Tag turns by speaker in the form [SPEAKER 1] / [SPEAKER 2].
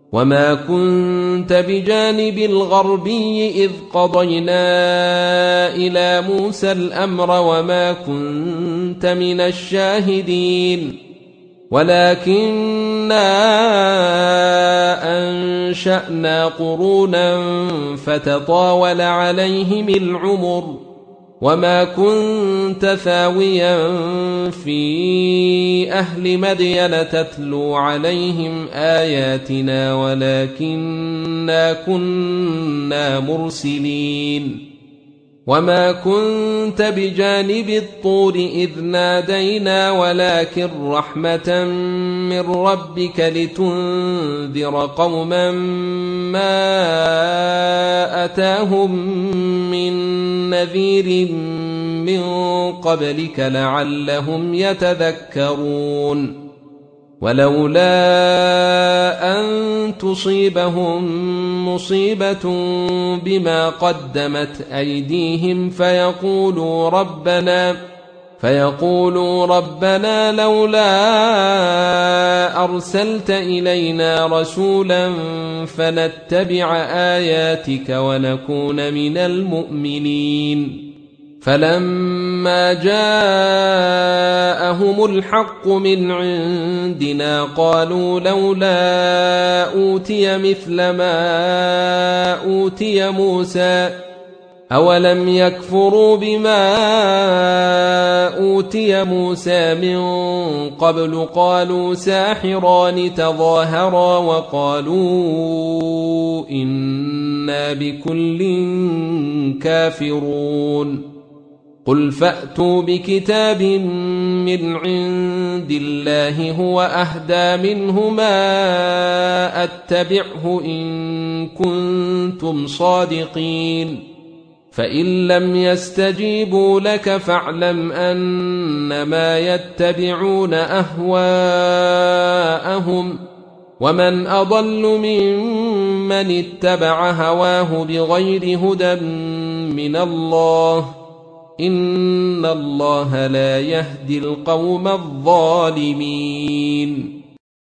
[SPEAKER 1] وما كنت بجانب الغربي إذ قضينا إلى موسى الأمر وما كنت من الشاهدين ولكننا أنشأنا قرونا فتطاول عليهم العمر وما كنت ثاويا في أهل مدين تتلو عليهم آياتنا ولكننا كنا مرسلين وما كنت بجانب الطور إذ نادينا ولكن رحمة من ربك لتنذر قوما ما أتاهم من نذير من قبلك لعلهم يتذكرون ولولا أن تصيبهم مصيبة بما قدمت أيديهم فيقولوا ربنا لولا أرسلت إلينا رسولا فنتبع آياتك ونكون من المؤمنين فلما جاءهم الحق من عندنا قالوا لولا أوتي مثل ما أوتي موسى أولم يكفروا بما أوتي موسى من قبل قالوا ساحران تظاهرا وقالوا إنا بكل كافرون قل فأتوا بكتاب من عند الله هو أهدى منهما أتبعه إن كنتم صادقين فإن لم يستجيبوا لك فاعلم أنما يتبعون أهواءهم ومن أضل ممن اتبع هواه بغير هدى من الله إن الله لا يهدي القوم الظالمين